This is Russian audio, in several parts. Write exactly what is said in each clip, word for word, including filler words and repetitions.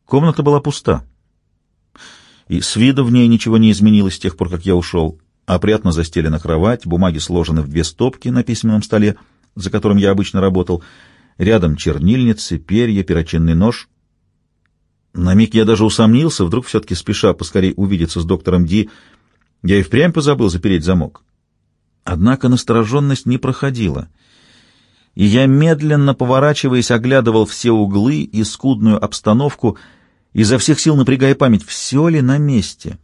Комната была пуста, и с виду в ней ничего не изменилось с тех пор, как я ушел. Опрятно застелена кровать, бумаги сложены в две стопки на письменном столе, за которым я обычно работал. Рядом чернильницы, перья, перочинный нож. На миг я даже усомнился, вдруг все-таки спеша поскорей увидеться с доктором Ди, я и впрямь позабыл запереть замок. Однако настороженность не проходила, и я, медленно поворачиваясь, оглядывал все углы и скудную обстановку, изо всех сил напрягая память, все ли на месте.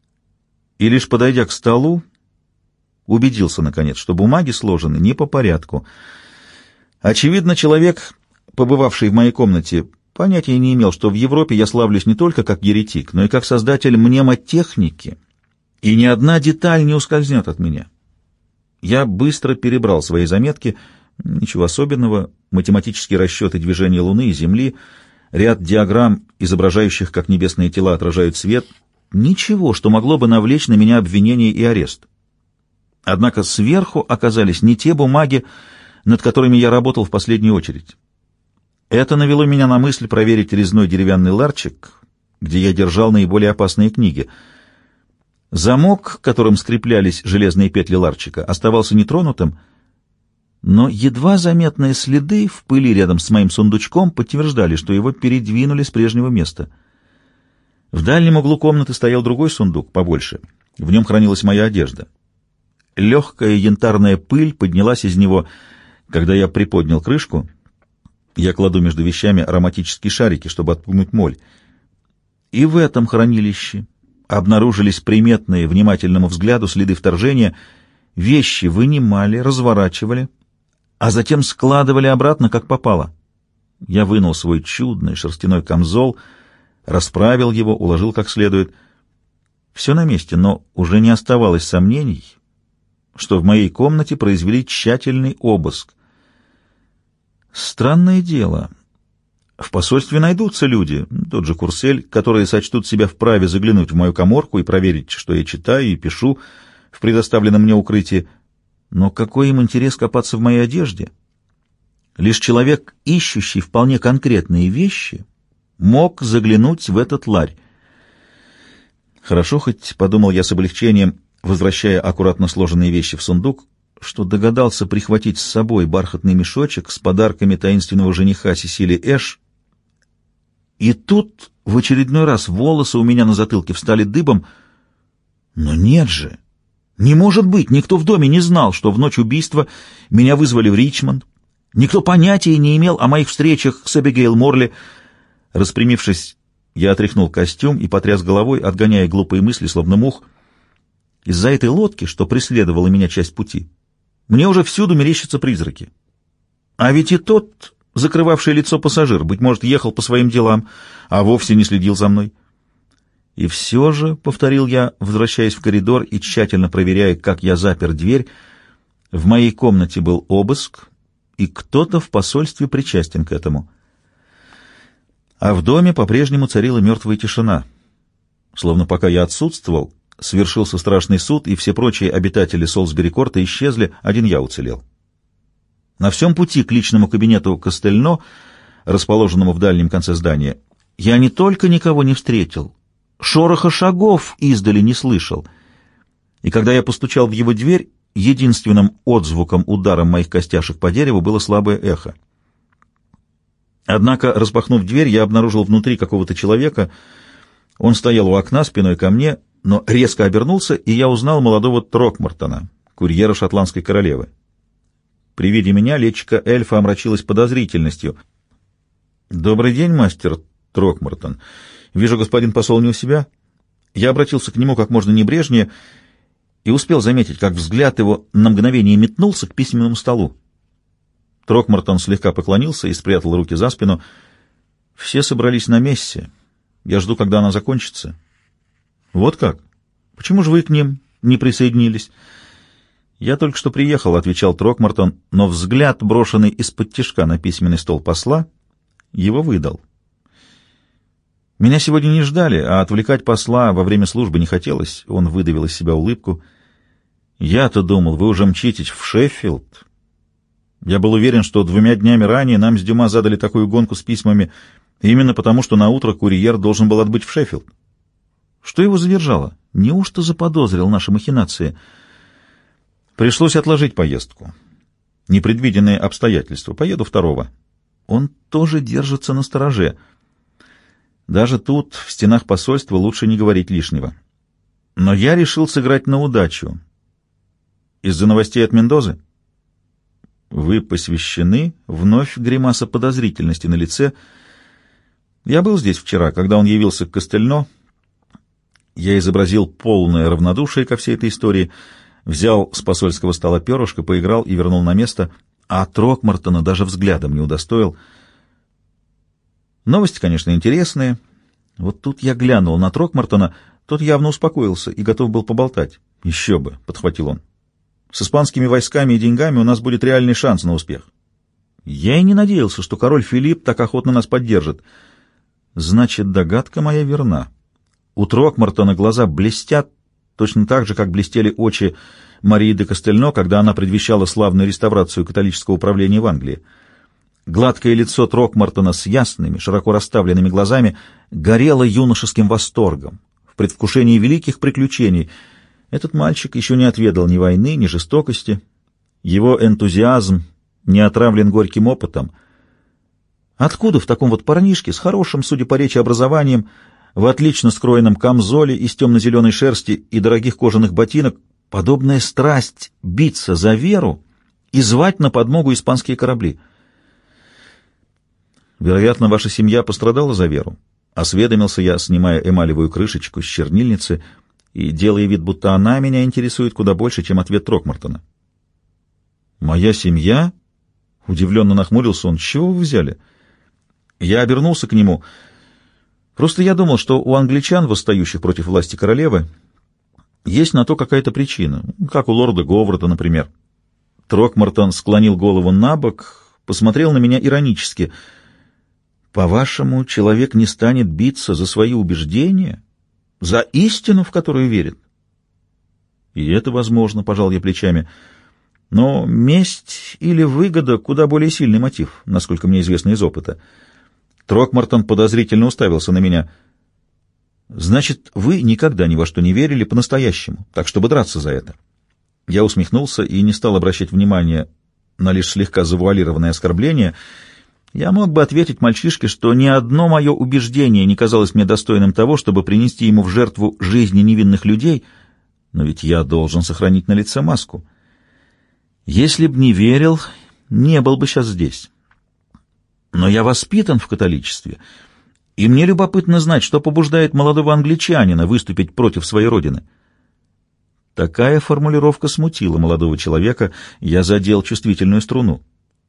И лишь подойдя к столу, убедился, наконец, что бумаги сложены не по порядку. Очевидно, человек, побывавший в моей комнате, понятия не имел, что в Европе я славлюсь не только как еретик, но и как создатель мнемотехники, и ни одна деталь не ускользнет от меня. Я быстро перебрал свои заметки, ничего особенного, математические расчеты движения Луны и Земли, ряд диаграмм, изображающих, как небесные тела отражают свет, ничего, что могло бы навлечь на меня обвинение и арест. Однако сверху оказались не те бумаги, над которыми я работал в последнюю очередь. Это навело меня на мысль проверить резной деревянный ларчик, где я держал наиболее опасные книги. Замок, которым скреплялись железные петли ларчика, оставался нетронутым, но едва заметные следы в пыли рядом с моим сундучком подтверждали, что его передвинули с прежнего места. В дальнем углу комнаты стоял другой сундук, побольше. В нем хранилась моя одежда. Легкая янтарная пыль поднялась из него, когда я приподнял крышку. Я кладу между вещами ароматические шарики, чтобы отпугнуть моль. И в этом хранилище обнаружились приметные внимательному взгляду следы вторжения. Вещи вынимали, разворачивали, а затем складывали обратно, как попало. Я вынул свой чудный шерстяной камзол, расправил его, уложил как следует. Все на месте, но уже не оставалось сомнений, что в моей комнате произвели тщательный обыск. Странное дело. В посольстве найдутся люди, тот же Курсель, которые сочтут себя вправе заглянуть в мою каморку и проверить, что я читаю и пишу в предоставленном мне укрытии. Но какой им интерес копаться в моей одежде? Лишь человек, ищущий вполне конкретные вещи, мог заглянуть в этот ларь. Хорошо, хоть, подумал я с облегчением, возвращая аккуратно сложенные вещи в сундук, что догадался прихватить с собой бархатный мешочек с подарками таинственного жениха Сесили Эш. И тут в очередной раз волосы у меня на затылке встали дыбом. Но нет же! Не может быть! Никто в доме не знал, что в ночь убийства меня вызвали в Ричмонд. Никто понятия не имел о моих встречах с Эбигейл Морли. Распрямившись, я отряхнул костюм и потряс головой, отгоняя глупые мысли, словно мух. Из-за этой лодки, что преследовала меня часть пути, мне уже всюду мерещатся призраки. А ведь и тот, закрывавший лицо пассажир, быть может, ехал по своим делам, а вовсе не следил за мной. И все же, — повторил я, возвращаясь в коридор и тщательно проверяя, как я запер дверь, — в моей комнате был обыск, и кто-то в посольстве причастен к этому. А в доме по-прежнему царила мертвая тишина. Словно пока я отсутствовал, свершился страшный суд, и все прочие обитатели Солсбери-Корта исчезли, один я уцелел. На всем пути к личному кабинету Костельно, расположенному в дальнем конце здания, я не только никого не встретил, шороха шагов издали не слышал. И когда я постучал в его дверь, единственным отзвуком ударом моих костяшек по дереву было слабое эхо. Однако, распахнув дверь, я обнаружил внутри какого-то человека. Он стоял у окна спиной ко мне, но резко обернулся, и я узнал молодого Трокмартона, курьера шотландской королевы. При виде меня личико эльфа омрачилось подозрительностью. «Добрый день, мастер Трокмартон. Вижу, господин посол не у себя». Я обратился к нему как можно небрежнее и успел заметить, как взгляд его на мгновение метнулся к письменному столу. Трокмартон слегка поклонился и спрятал руки за спину. «Все собрались на мессе. Я жду, когда она закончится». «Вот как? Почему же вы к ним не присоединились?» «Я только что приехал», — отвечал Трокмартон, но взгляд, брошенный из-под тишка на письменный стол посла, его выдал. «Меня сегодня не ждали, а отвлекать посла во время службы не хотелось». Он выдавил из себя улыбку. «Я-то думал, вы уже мчитесь в Шеффилд. Я был уверен, что двумя днями ранее нам с Дюма задали такую гонку с письмами, Именно потому, что наутро курьер должен был отбыть в Шеффилд. Что его задержало? Неужто заподозрил наши махинации? Пришлось отложить поездку. Непредвиденные обстоятельства. Поеду второго. Он тоже держится настороже. Даже тут, в стенах посольства, лучше не говорить лишнего. Но я решил сыграть на удачу. Из-за новостей от Мендозы? Вы посвящены? Вновь гримаса подозрительности на лице. Я был здесь вчера, когда он явился к Костельно. Я изобразил полное равнодушие ко всей этой истории, взял с посольского стола перышко, поиграл и вернул на место, а Трокмартона даже взглядом не удостоил. Новости, конечно, интересные. Вот тут я глянул на Трокмартона, тот явно успокоился и готов был поболтать. «Еще бы», — подхватил он. «С испанскими войсками и деньгами у нас будет реальный шанс на успех». Я и не надеялся, что король Филипп так охотно нас поддержит. Значит, догадка моя верна. У Трокмартона глаза блестят, точно так же, как блестели очи Марии де Костельно, когда она предвещала славную реставрацию католического управления в Англии. Гладкое лицо Трокмартона с ясными, широко расставленными глазами горело юношеским восторгом, в предвкушении великих приключений. Этот мальчик еще не отведал ни войны, ни жестокости. Его энтузиазм не отравлен горьким опытом. Откуда в таком вот парнишке с хорошим, судя по речи, образованием, в отлично скроенном камзоле из темно-зеленой шерсти и дорогих кожаных ботинок подобная страсть биться за веру и звать на подмогу испанские корабли? Вероятно, ваша семья пострадала за веру. Осведомился я, снимая эмалевую крышечку с чернильницы и делая вид, будто она меня интересует куда больше, чем ответ Трокмартона. «Моя семья?» — удивленно нахмурился он. «С чего вы взяли?» Я обернулся к нему. Просто я думал, что у англичан, восстающих против власти королевы, есть на то какая-то причина, как у лорда Говарда, например. Трокмартон склонил голову на бок, посмотрел на меня иронически. «По-вашему, человек не станет биться за свои убеждения, за истину, в которую верит?» «И это возможно», — пожал я плечами. «Но месть или выгода — куда более сильный мотив, насколько мне известно из опыта». Трокмартон подозрительно уставился на меня. «Значит, вы никогда ни во что не верили по-настоящему, так чтобы драться за это?» Я усмехнулся и не стал обращать внимания на лишь слегка завуалированное оскорбление. Я мог бы ответить мальчишке, что ни одно мое убеждение не казалось мне достойным того, чтобы принести ему в жертву жизни невинных людей, но ведь я должен сохранить на лице маску. Если б не верил, не был бы сейчас здесь. Но я воспитан в католичестве, и мне любопытно знать, что побуждает молодого англичанина выступить против своей родины. Такая формулировка смутила молодого человека, я задел чувствительную струну.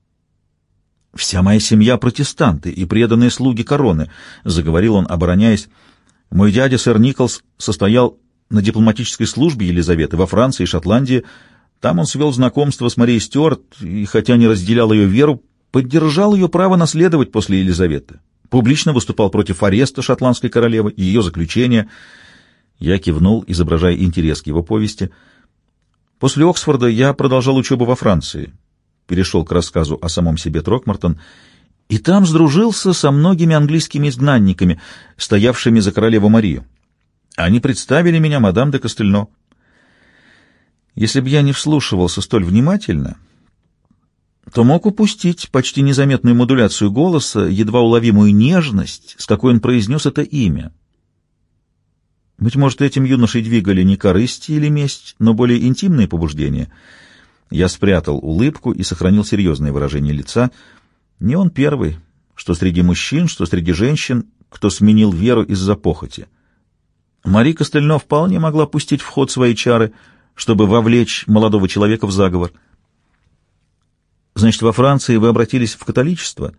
«Вся моя семья — протестанты и преданные слуги короны», — заговорил он, обороняясь. «Мой дядя, сэр Николс, состоял на дипломатической службе Елизаветы во Франции и Шотландии. Там он свел знакомство с Марией Стюарт, и, хотя не разделял ее веру, поддержал ее право наследовать после Елизаветы. Публично выступал против ареста шотландской королевы и ее заключения». Я кивнул, изображая интерес к его повести. «После Оксфорда я продолжал учебу во Франции», — перешел к рассказу о самом себе Трокмартон, «и там сдружился со многими английскими изгнанниками, стоявшими за королеву Марию. Они представили меня мадам де Костельно». Если бы я не вслушивался столь внимательно, то мог упустить почти незаметную модуляцию голоса, едва уловимую нежность, с какой он произнес это имя. Быть может, этим юношей двигали не корысть или месть, но более интимные побуждения. Я спрятал улыбку и сохранил серьезное выражение лица. Не он первый, что среди мужчин, что среди женщин, кто сменил веру из-за похоти. Мари Костельно вполне могла пустить в ход свои чары, чтобы вовлечь молодого человека в заговор. «Значит, во Франции вы обратились в католичество?»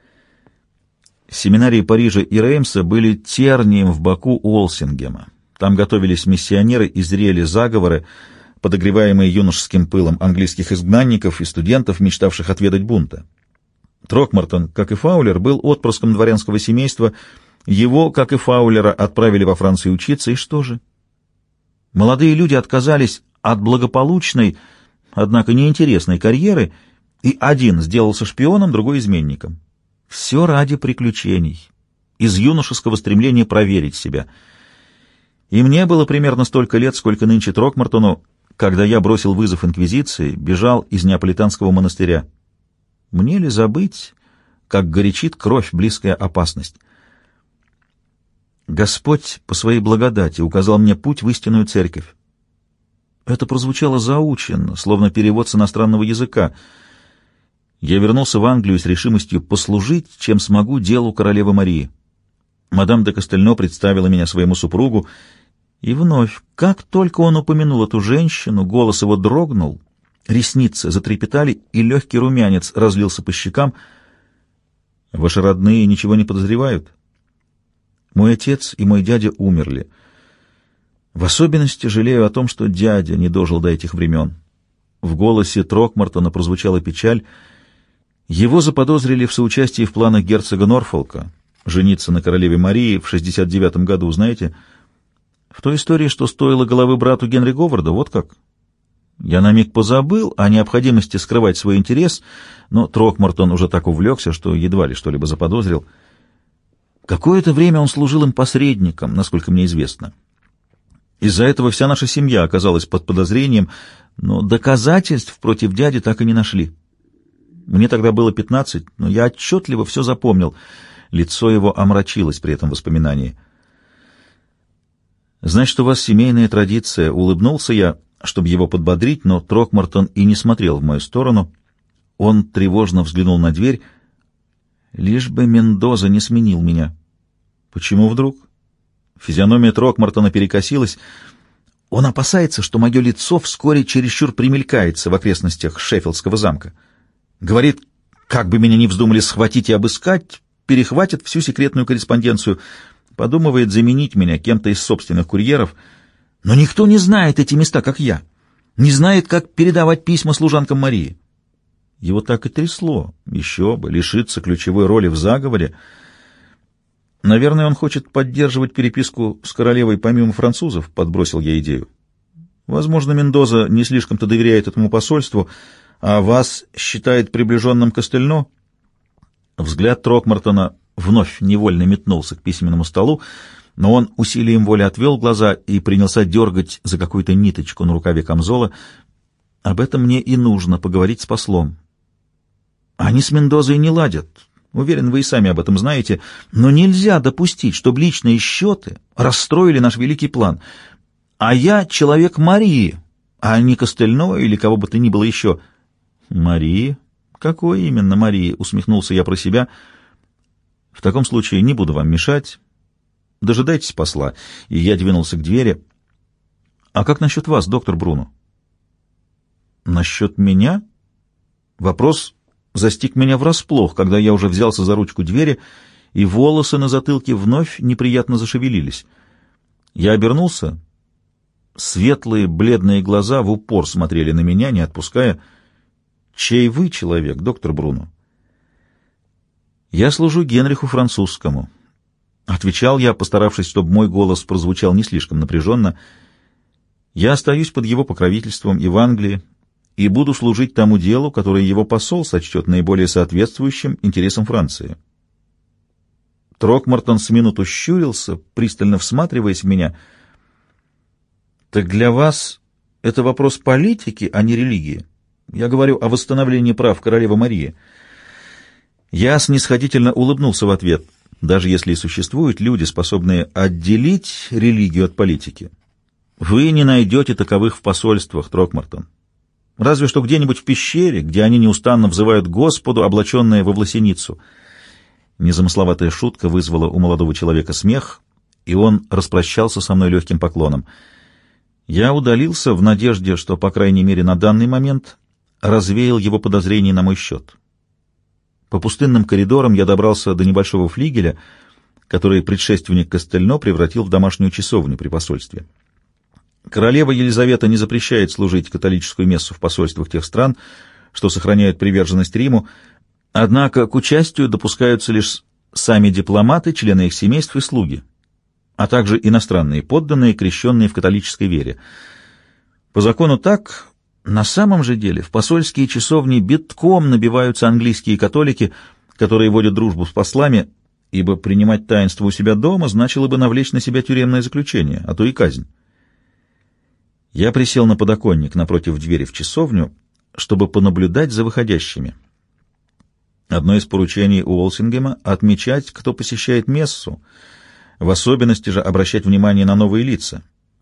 Семинарии Парижа и Реймса были тернием в боку Уолсингема. Там готовились миссионеры и зрели заговоры, подогреваемые юношеским пылом английских изгнанников и студентов, мечтавших отведать бунта. Трокмартон, как и Фаулер, был отпрыском дворянского семейства. Его, как и Фаулера, отправили во Францию учиться. И что же? Молодые люди отказались от благополучной, однако неинтересной карьеры, и один сделался шпионом, другой — изменником. Все ради приключений. из юношеского стремления проверить себя. И мне было примерно столько лет, сколько нынче Трокмартону, когда я бросил вызов инквизиции, бежал из неаполитанского монастыря. Мне ли забыть, как горячит кровь близкая опасность? Господь по своей благодати указал мне путь в истинную церковь. Это прозвучало заученно, словно перевод с иностранного языка. Я вернулся в Англию с решимостью послужить, чем смогу, делу королевы Марии. Мадам де Кастельно представила меня своему супругу, и вновь, как только он упомянул эту женщину, голос его дрогнул, ресницы затрепетали, и легкий румянец разлился по щекам. «Ваши родные ничего не подозревают? Мой отец и мой дядя умерли. В особенности жалею о том, что дядя не дожил до этих времен». В голосе Трокмартона прозвучала печаль. Его заподозрили в соучастии в планах герцога Норфолка жениться на королеве Марии в шестьдесят девятом году, знаете? В той истории, что стоило головы брату Генри Говарда, вот как. Я на миг позабыл о необходимости скрывать свой интерес, но Трокмартон уже так увлекся, что едва ли что-либо заподозрил. Какое-то время он служил им посредником, насколько мне известно. Из-за этого вся наша семья оказалась под подозрением, но доказательств против дяди так и не нашли. Мне тогда было пятнадцать, но я отчетливо все запомнил. Лицо его омрачилось при этом воспоминании. «Значит, у вас семейная традиция», — улыбнулся я, чтобы его подбодрить, но Трокмартон и не смотрел в мою сторону. Он тревожно взглянул на дверь. «Лишь бы Мендоза не сменил меня». «Почему вдруг?» Физиономия Трокмартона перекосилась. «Он опасается, что мое лицо вскоре чересчур примелькается в окрестностях Шеффилдского замка. Говорит, как бы меня ни вздумали схватить и обыскать, перехватит всю секретную корреспонденцию. Подумывает заменить меня кем-то из собственных курьеров. Но никто не знает эти места, как я. Не знает, как передавать письма служанкам Марии». Его так и трясло. Еще бы, лишиться ключевой роли в заговоре. «Наверное, он хочет поддерживать переписку с королевой помимо французов», — подбросил я идею. «Возможно, Мендоза не слишком-то доверяет этому посольству, а вас считает приближенным Кастельно». Взгляд Трокмартона вновь невольно метнулся к письменному столу, но он усилием воли отвел глаза и принялся дергать за какую-то ниточку на рукаве камзола. «Об этом мне и нужно поговорить с послом. Они с Мендозой не ладят. Уверен, вы и сами об этом знаете, но нельзя допустить, чтобы личные счеты расстроили наш великий план. А я человек Марии, а не Кастельно или кого бы то ни было еще». «Марии? Какой именно Марии?» — усмехнулся я про себя. «В таком случае не буду вам мешать. Дожидайтесь посла». И я двинулся к двери. «А как насчет вас, доктор Бруно?» «Насчет меня?» Вопрос застиг меня врасплох, когда я уже взялся за ручку двери, и волосы на затылке вновь неприятно зашевелились. Я обернулся. Светлые, бледные глаза в упор смотрели на меня, не отпуская. «Чей вы человек, доктор Бруно?» «Я служу Генриху Французскому», — отвечал я, постаравшись, чтобы мой голос прозвучал не слишком напряженно. «Я остаюсь под его покровительством и в Англии, и буду служить тому делу, которое его посол сочтет наиболее соответствующим интересам Франции». Трокмартон с минуту щурился, пристально всматриваясь в меня. «Так для вас это вопрос политики, а не религии? Я говорю о восстановлении прав королевы Марии». Я снисходительно улыбнулся в ответ. Даже если и существуют люди, способные отделить религию от политики, вы не найдете таковых в посольствах, Трокмартон. Разве что где-нибудь в пещере, где они неустанно взывают Господу, облаченные во власеницу. Незамысловатая шутка вызвала у молодого человека смех, и он распрощался со мной легким поклоном. Я удалился в надежде, что, по крайней мере, на данный момент развеял его подозрения на мой счет. По пустынным коридорам я добрался до небольшого флигеля, который предшественник Кастельно превратил в домашнюю часовню при посольстве. Королева Елизавета не запрещает служить католическую мессу в посольствах тех стран, что сохраняют приверженность Риму, однако к участию допускаются лишь сами дипломаты, члены их семейств и слуги, а также иностранные подданные, крещенные в католической вере. По закону так. На самом же деле в посольские часовни битком набиваются английские католики, которые водят дружбу с послами, ибо принимать таинство у себя дома значило бы навлечь на себя тюремное заключение, а то и казнь. Я присел на подоконник напротив двери в часовню, чтобы понаблюдать за выходящими. Одно из поручений Уолсингема — отмечать, кто посещает мессу, в особенности же обращать внимание на новые лица.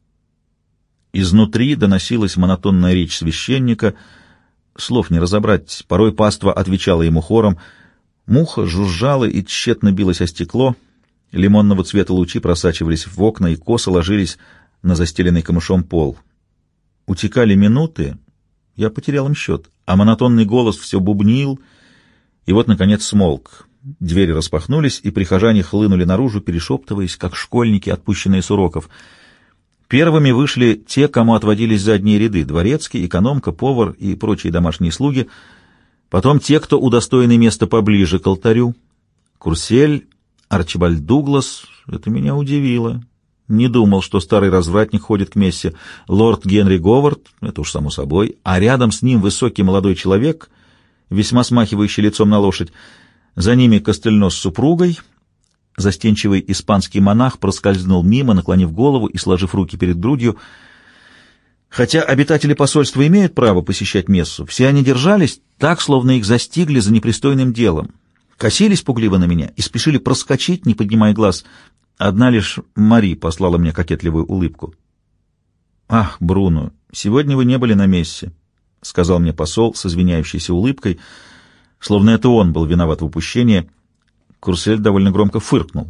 Изнутри доносилась монотонная речь священника, слов не разобрать, порой паства отвечала ему хором, муха жужжала и тщетно билась о стекло, лимонного цвета лучи просачивались в окна и косо ложились на застеленный камышом пол. Утекали минуты, я потерял им счет, а монотонный голос все бубнил, и вот, наконец, смолк. Двери распахнулись, и прихожане хлынули наружу, перешептываясь, как школьники, отпущенные с уроков. Первыми вышли те, кому отводились задние ряды — дворецкий, экономка, повар и прочие домашние слуги. Потом те, кто удостоенный места поближе к алтарю. Курсель, Арчибальд Дуглас — это меня удивило. Не думал, что старый развратник ходит к мессе. Лорд Генри Говард — это уж само собой. А рядом с ним высокий молодой человек, весьма смахивающий лицом на лошадь. За ними Костельно с супругой. Застенчивый испанский монах проскользнул мимо, наклонив голову и сложив руки перед грудью. Хотя обитатели посольства имеют право посещать мессу, все они держались так, словно их застигли за непристойным делом. Косились пугливо на меня и спешили проскочить, не поднимая глаз. Одна лишь Мари послала мне кокетливую улыбку. «Ах, Бруно, сегодня вы не были на мессе», — сказал мне посол с извиняющейся улыбкой, словно это он был виноват в упущении. Курсель довольно громко фыркнул.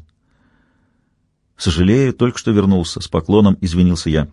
«Сожалею, только что вернулся. С поклоном извинился я».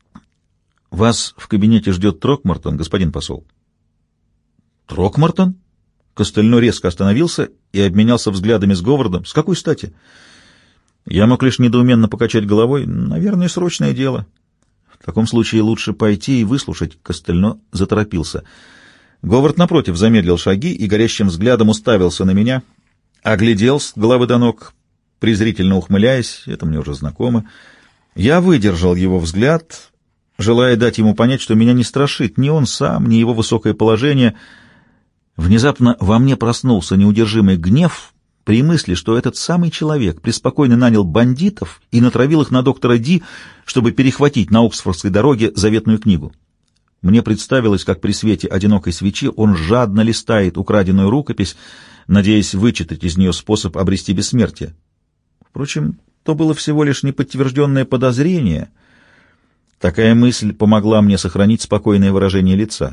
«Вас в кабинете ждет Трокмартон, господин посол». «Трокмартон?» Костельно резко остановился и обменялся взглядами с Говардом. «С какой стати?» Я мог лишь недоуменно покачать головой. «Наверное, срочное дело». «В таком случае лучше пойти и выслушать». Костельно заторопился. Говард, напротив, замедлил шаги и горящим взглядом уставился на меня, оглядел с головы до ног, презрительно ухмыляясь, это мне уже знакомо. Я выдержал его взгляд, желая дать ему понять, что меня не страшит ни он сам, ни его высокое положение. Внезапно во мне проснулся неудержимый гнев при мысли, что этот самый человек преспокойно нанял бандитов и натравил их на доктора Ди, чтобы перехватить на Оксфордской дороге заветную книгу. Мне представилось, как при свете одинокой свечи он жадно листает украденную рукопись, надеясь вычитать из нее способ обрести бессмертие. Впрочем, то было всего лишь неподтвержденное подозрение. Такая мысль помогла мне сохранить спокойное выражение лица.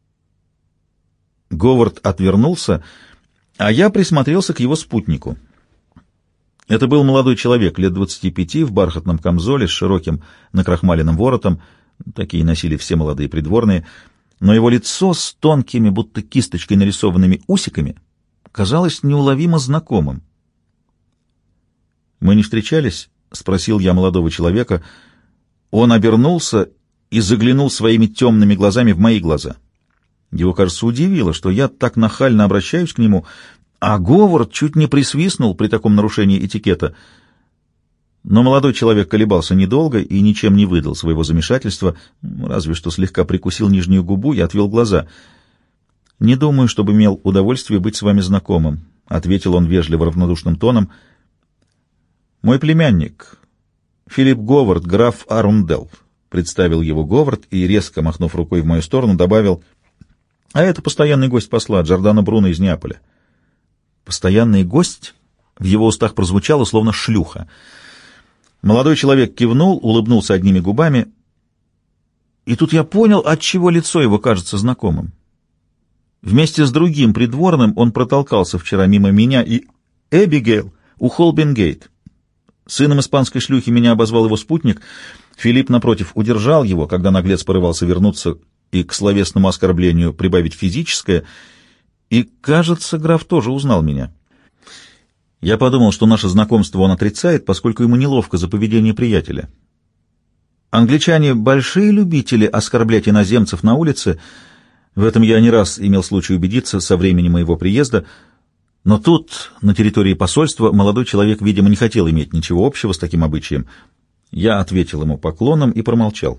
Говард отвернулся, а я присмотрелся к его спутнику. Это был молодой человек лет двадцати пяти в бархатном камзоле с широким накрахмаленным воротом, такие носили все молодые придворные, но его лицо с тонкими, будто кисточкой нарисованными усиками, казалось неуловимо знакомым. «Мы не встречались?» — спросил я молодого человека. Он обернулся и заглянул своими темными глазами в мои глаза. Его, кажется, удивило, что я так нахально обращаюсь к нему, а Говард чуть не присвистнул при таком нарушении этикета. Но молодой человек колебался недолго и ничем не выдал своего замешательства, разве что слегка прикусил нижнюю губу и отвел глаза. «Не думаю, чтобы имел удовольствие быть с вами знакомым», — ответил он вежливо равнодушным тоном. «Мой племянник, Филипп Говард, граф Арунделл», — представил его Говард и, резко махнув рукой в мою сторону, добавил: «А это постоянный гость посла Джордано Бруно из Неаполя». «Постоянный гость» в его устах прозвучало, словно шлюха. Молодой человек кивнул, улыбнулся одними губами, и тут я понял, отчего лицо его кажется знакомым. Вместе с другим придворным он протолкался вчера мимо меня и Эбигейл у Холбин-Гейт. Сыном испанской шлюхи меня обозвал его спутник. Филипп, напротив, удержал его, когда наглец порывался вернуться и к словесному оскорблению прибавить физическое, и, кажется, граф тоже узнал меня. Я подумал, что наше знакомство он отрицает, поскольку ему неловко за поведение приятеля. Англичане — большие любители оскорблять иноземцев на улице. В этом я не раз имел случай убедиться со времени моего приезда. Но тут, на территории посольства, молодой человек, видимо, не хотел иметь ничего общего с таким обычаем. Я ответил ему поклоном и промолчал.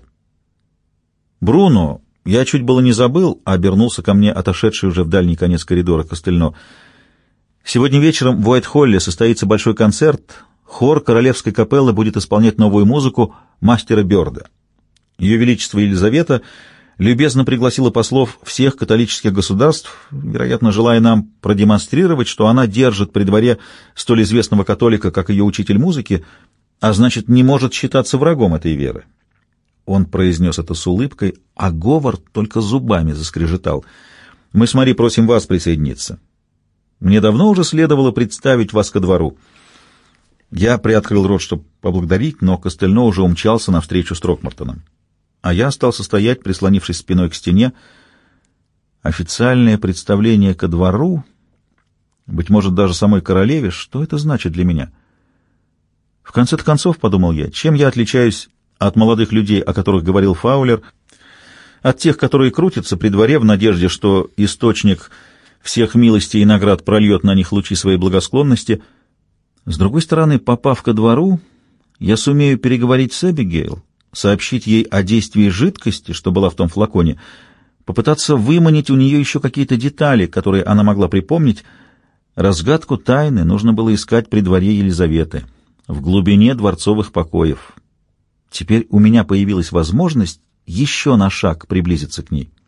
«Бруно, я чуть было не забыл», — обернулся ко мне отошедший уже в дальний конец коридора Костельно. Сегодня вечером в Уайт-Холле состоится большой концерт. Хор Королевской капеллы будет исполнять новую музыку мастера Бёрда. Ее Величество Елизавета любезно пригласила послов всех католических государств, вероятно, желая нам продемонстрировать, что она держит при дворе столь известного католика, как ее учитель музыки, а значит, не может считаться врагом этой веры. Он произнес это с улыбкой, а Говард только зубами заскрежетал. «Мы с Мари просим вас присоединиться. Мне давно уже следовало представить вас ко двору». Я приоткрыл рот, чтобы поблагодарить, но Костельно уже умчался навстречу с Трокмартоном. А я остался стоять, прислонившись спиной к стене. Официальное представление ко двору, быть может, даже самой королеве, что это значит для меня? В конце-то концов, подумал я, чем я отличаюсь от молодых людей, о которых говорил Фаулер, от тех, которые крутятся при дворе в надежде, что источник всех милостей и наград прольет на них лучи своей благосклонности. С другой стороны, попав ко двору, я сумею переговорить с Эбигейл, сообщить ей о действии жидкости, что была в том флаконе, попытаться выманить у нее еще какие-то детали, которые она могла припомнить. Разгадку тайны нужно было искать при дворе Елизаветы, в глубине дворцовых покоев. Теперь у меня появилась возможность еще на шаг приблизиться к ней.